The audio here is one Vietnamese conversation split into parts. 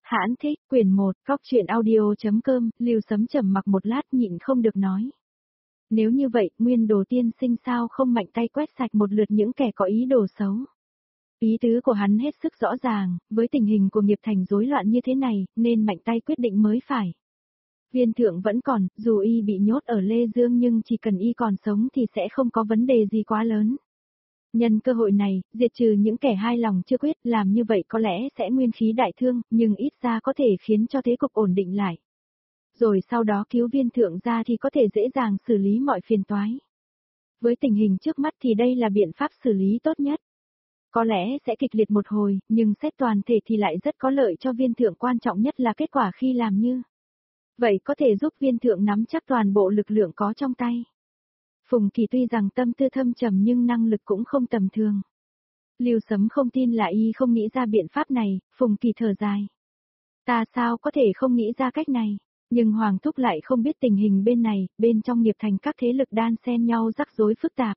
Hãn thích, quyển 1, Góc truyện audio.com, Lưu Sấm trầm mặc một lát nhịn không được nói. Nếu như vậy, Nguyên Đồ tiên sinh sao không mạnh tay quét sạch một lượt những kẻ có ý đồ xấu. Ý tứ của hắn hết sức rõ ràng, với tình hình của nghiệp thành rối loạn như thế này, nên mạnh tay quyết định mới phải. Viên thượng vẫn còn, dù y bị nhốt ở Lê Dương nhưng chỉ cần y còn sống thì sẽ không có vấn đề gì quá lớn. Nhân cơ hội này, diệt trừ những kẻ hai lòng chưa quyết, làm như vậy có lẽ sẽ nguyên khí đại thương, nhưng ít ra có thể khiến cho thế cục ổn định lại. Rồi sau đó cứu viên thượng ra thì có thể dễ dàng xử lý mọi phiền toái. Với tình hình trước mắt thì đây là biện pháp xử lý tốt nhất. Có lẽ sẽ kịch liệt một hồi, nhưng xét toàn thể thì lại rất có lợi cho viên thượng, quan trọng nhất là kết quả khi làm như. Vậy có thể giúp viên thượng nắm chắc toàn bộ lực lượng có trong tay. Phùng Kỳ tuy rằng tâm tư thâm trầm nhưng năng lực cũng không tầm thường. Lưu Sấm không tin là y không nghĩ ra biện pháp này, Phùng Kỳ thở dài. Ta sao có thể không nghĩ ra cách này, nhưng Hoàng Thúc lại không biết tình hình bên này, bên trong nghiệp thành các thế lực đan xen nhau rắc rối phức tạp.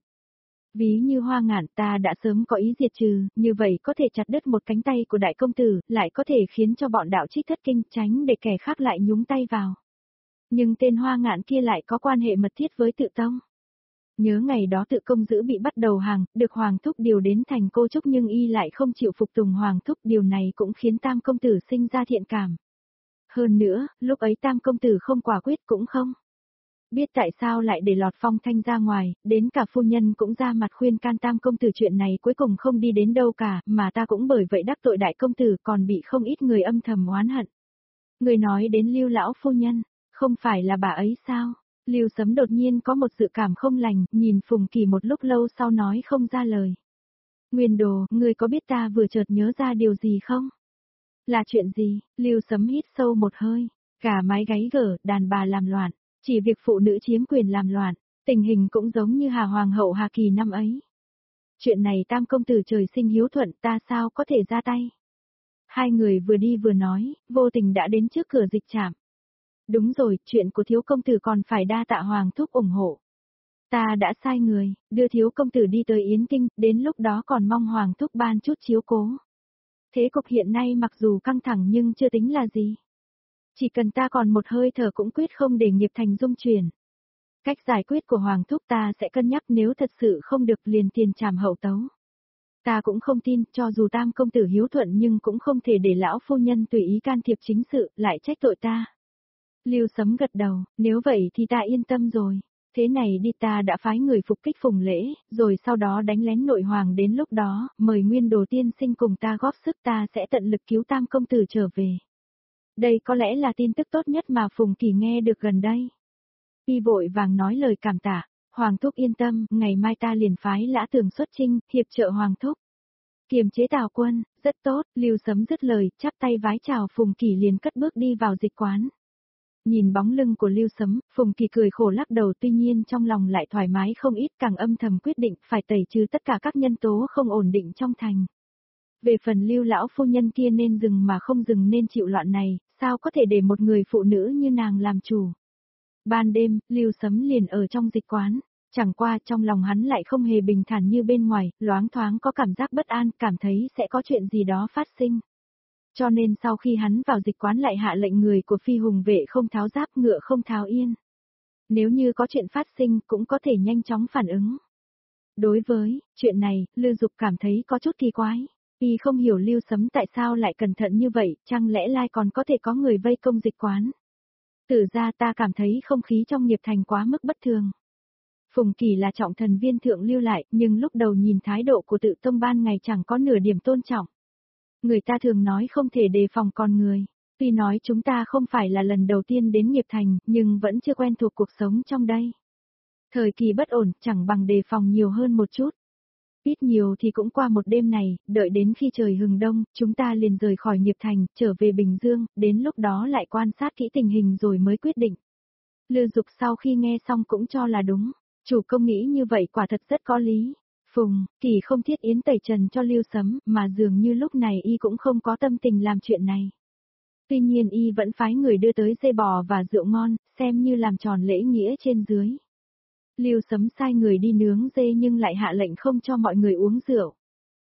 Ví như Hoa Ngạn ta đã sớm có ý diệt trừ, như vậy có thể chặt đứt một cánh tay của đại công tử, lại có thể khiến cho bọn đạo trích thất kinh, tránh để kẻ khác lại nhúng tay vào. Nhưng tên Hoa Ngạn kia lại có quan hệ mật thiết với Tự Tông. Nhớ ngày đó Tự Công Dữ bị bắt đầu hàng, được Hoàng Thúc điều đến thành Cô Trúc nhưng y lại không chịu phục tùng Hoàng Thúc, điều này cũng khiến Tam Công Tử sinh ra thiện cảm. Hơn nữa, lúc ấy Tam Công Tử không quả quyết cũng không biết tại sao lại để lọt Phong Thanh ra ngoài, đến cả phu nhân cũng ra mặt khuyên can Tam Công Tử, chuyện này cuối cùng không đi đến đâu cả, mà ta cũng bởi vậy đắc tội Đại Công Tử, còn bị không ít người âm thầm oán hận. Người nói đến Lưu lão phu nhân, không phải là bà ấy sao? Lưu Sấm đột nhiên có một dự cảm không lành, nhìn Phùng Kỳ một lúc lâu sau nói không ra lời. Nguyên Đồ, ngươi có biết ta vừa chợt nhớ ra điều gì không? Là chuyện gì? Lưu Sấm hít sâu một hơi, gà mái gáy gở, đàn bà làm loạn, chỉ việc phụ nữ chiếm quyền làm loạn, tình hình cũng giống như Hà Hoàng hậu Hà Kỳ năm ấy. Chuyện này Tam Công Tử trời sinh hiếu thuận, ta sao có thể ra tay? Hai người vừa đi vừa nói, vô tình đã đến trước cửa dịch trạm. Đúng rồi, chuyện của Thiếu Công Tử còn phải đa tạ Hoàng Thúc ủng hộ. Ta đã sai người, đưa Thiếu Công Tử đi tới Yến Kinh, đến lúc đó còn mong Hoàng Thúc ban chút chiếu cố. Thế cục hiện nay mặc dù căng thẳng nhưng chưa tính là gì. Chỉ cần ta còn một hơi thở cũng quyết không để nghiệp thành dung chuyển. Cách giải quyết của Hoàng Thúc ta sẽ cân nhắc, nếu thật sự không được liền tiền trảm hậu tấu. Ta cũng không tin, cho dù Tam Công Tử hiếu thuận nhưng cũng không thể để lão phu nhân tùy ý can thiệp chính sự, lại trách tội ta. Lưu Sấm gật đầu, nếu vậy thì ta yên tâm rồi. Thế này đi, ta đã phái người phục kích Phùng Lễ, rồi sau đó đánh lén nội hoàng, đến lúc đó, mời Nguyên Đồ tiên sinh cùng ta góp sức, ta sẽ tận lực cứu Tam Công Tử trở về. Đây có lẽ là tin tức tốt nhất mà Phùng Kỳ nghe được gần đây. Y vội vàng nói lời cảm tạ, Hoàng Thúc yên tâm, ngày mai ta liền phái Lã Tường xuất chinh, hiệp trợ Hoàng Thúc. Kiềm chế Tào quân, rất tốt, Lưu Sấm dứt lời, chắp tay vái chào Phùng Kỳ liền cất bước đi vào dịch quán. Nhìn bóng lưng của Lưu Sấm, Phùng Kỳ cười khổ lắc đầu, tuy nhiên trong lòng lại thoải mái không ít, càng âm thầm quyết định phải tẩy trừ tất cả các nhân tố không ổn định trong thành. Về phần Lưu lão phu nhân kia nên dừng mà không dừng, nên chịu loạn này, sao có thể để một người phụ nữ như nàng làm chủ. Ban đêm, Lưu Sấm liền ở trong dịch quán, chẳng qua trong lòng hắn lại không hề bình thản như bên ngoài, loáng thoáng có cảm giác bất an, cảm thấy sẽ có chuyện gì đó phát sinh. Cho nên sau khi hắn vào dịch quán lại hạ lệnh người của Phi Hùng vệ không tháo giáp, ngựa không tháo yên. Nếu như có chuyện phát sinh cũng có thể nhanh chóng phản ứng. Đối với chuyện này, Lưu Dục cảm thấy có chút kỳ quái. Y không hiểu Lưu Sấm tại sao lại cẩn thận như vậy, chẳng lẽ lai còn có thể có người vây công dịch quán. Tử ra ta cảm thấy không khí trong nghiệp thành quá mức bất thường. Phùng Kỳ là trọng thần viên thượng lưu lại, nhưng lúc đầu nhìn thái độ của Tự Tông ban ngày chẳng có nửa điểm tôn trọng. Người ta thường nói không thể đề phòng con người. Tuy nói chúng ta không phải là lần đầu tiên đến nghiệp thành, nhưng vẫn chưa quen thuộc cuộc sống trong đây. Thời kỳ bất ổn, chẳng bằng đề phòng nhiều hơn một chút. Ít nhiều thì cũng qua một đêm này, đợi đến khi trời hừng đông, chúng ta liền rời khỏi nghiệp thành, trở về Bình Dương, đến lúc đó lại quan sát kỹ tình hình rồi mới quyết định. Lưu Dục sau khi nghe xong cũng cho là đúng, chủ công nghĩ như vậy quả thật rất có lý. Phùng Kỳ không thiết yến tẩy trần cho Lưu Sấm, mà dường như lúc này y cũng không có tâm tình làm chuyện này. Tuy nhiên y vẫn phái người đưa tới dê bò và rượu ngon, xem như làm tròn lễ nghĩa trên dưới. Lưu Sấm sai người đi nướng dê nhưng lại hạ lệnh không cho mọi người uống rượu.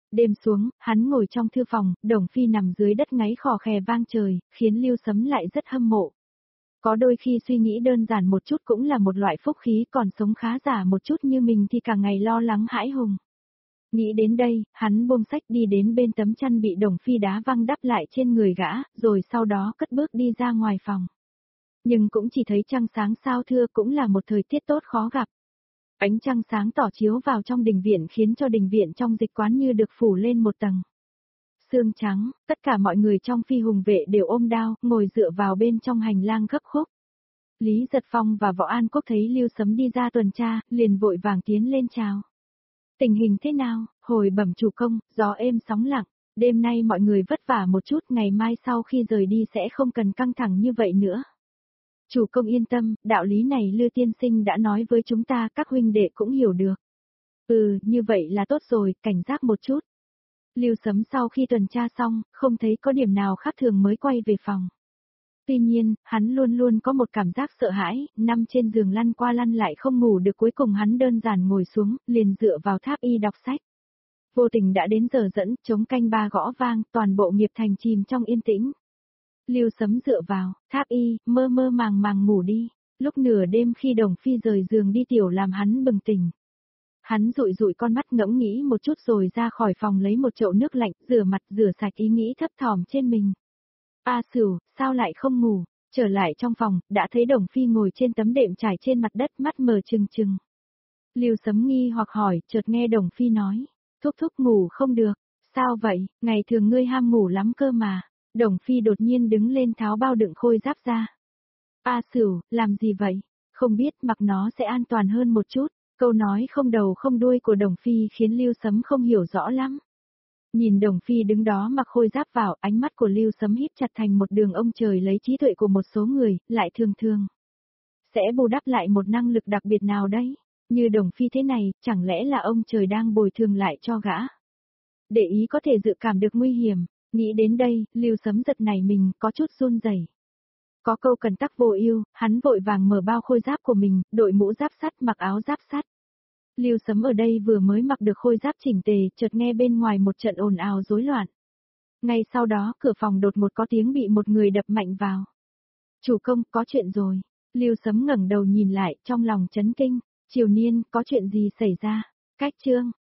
Đêm xuống, hắn ngồi trong thư phòng, Đồng Phi nằm dưới đất ngáy khò khè vang trời, khiến Lưu Sấm lại rất hâm mộ. Có đôi khi suy nghĩ đơn giản một chút cũng là một loại phúc khí, còn sống khá giả một chút như mình thì cả ngày lo lắng hãi hùng. Nghĩ đến đây, hắn buông sách đi đến bên tấm chăn bị Đồng Phi đá văng đắp lại trên người gã, rồi sau đó cất bước đi ra ngoài phòng. Nhưng cũng chỉ thấy trăng sáng sao thưa, cũng là một thời tiết tốt khó gặp. Ánh trăng sáng tỏ chiếu vào trong đình viện khiến cho đình viện trong dịch quán như được phủ lên một tầng sương trắng, tất cả mọi người trong Phi Hùng vệ đều ôm đao, ngồi dựa vào bên trong hành lang gấp khúc. Lý Giật Phong và Võ An Quốc thấy Lưu Sấm đi ra tuần tra, liền vội vàng tiến lên chào. Tình hình thế nào? Hồi bẩm chủ công, gió êm sóng lặng, đêm nay mọi người vất vả một chút, ngày mai sau khi rời đi sẽ không cần căng thẳng như vậy nữa. Chủ công yên tâm, đạo lý này Lư tiên sinh đã nói với chúng ta, các huynh đệ cũng hiểu được. Như vậy là tốt rồi, cảnh giác một chút. Lưu Sấm sau khi tuần tra xong, không thấy có điểm nào khác thường mới quay về phòng. Tuy nhiên, hắn luôn luôn có một cảm giác sợ hãi, nằm trên giường lăn qua lăn lại không ngủ được, cuối cùng hắn đơn giản ngồi xuống, liền dựa vào tháp y đọc sách. Vô tình đã đến giờ dẫn, trống canh ba gõ vang, toàn bộ nghiệp thành chìm trong yên tĩnh. Lưu Sấm dựa vào, tháp y, mơ mơ màng màng ngủ đi. Lúc nửa đêm khi Đồng Phi rời giường đi tiểu làm hắn bừng tỉnh. Hắn dụi dụi con mắt ngẫm nghĩ một chút rồi ra khỏi phòng lấy một chậu nước lạnh, rửa mặt rửa sạch ý nghĩ thấp thỏm trên mình. A Sửu, sao lại không ngủ? Trở lại trong phòng, đã thấy Đồng Phi ngồi trên tấm đệm trải trên mặt đất, mắt mờ trừng trừng. Lưu Sấm nghi hoặc hỏi, chợt nghe Đồng Phi nói, thúc thúc ngủ không được, sao vậy, ngày thường ngươi ham ngủ lắm cơ mà. Đồng Phi đột nhiên đứng lên tháo bao đựng khôi giáp ra. A Sửu, làm gì vậy? Không biết, mặc nó sẽ an toàn hơn một chút. Câu nói không đầu không đuôi của Đồng Phi khiến Lưu Sấm không hiểu rõ lắm. Nhìn Đồng Phi đứng đó mặc khôi giáp vào, ánh mắt của Lưu Sấm híp chặt thành một đường, ông trời lấy trí tuệ của một số người, lại thường thường sẽ bù đắp lại một năng lực đặc biệt nào đấy. Như Đồng Phi thế này, chẳng lẽ là ông trời đang bồi thường lại cho gã? Để ý có thể dự cảm được nguy hiểm. Nghĩ đến đây, Lưu Sấm giật nảy mình, có chút run rẩy. Có câu cần tắc vô ưu, hắn vội vàng mở bao khôi giáp của mình, đội mũ giáp sắt, mặc áo giáp sắt. Lưu Sấm ở đây vừa mới mặc được khôi giáp chỉnh tề, chợt nghe bên ngoài một trận ồn ào rối loạn. Ngay sau đó, cửa phòng đột ngột có tiếng bị một người đập mạnh vào. Chủ công, có chuyện rồi. Lưu Sấm ngẩng đầu nhìn lại, trong lòng chấn kinh. Triều Niên, có chuyện gì xảy ra? Cách chương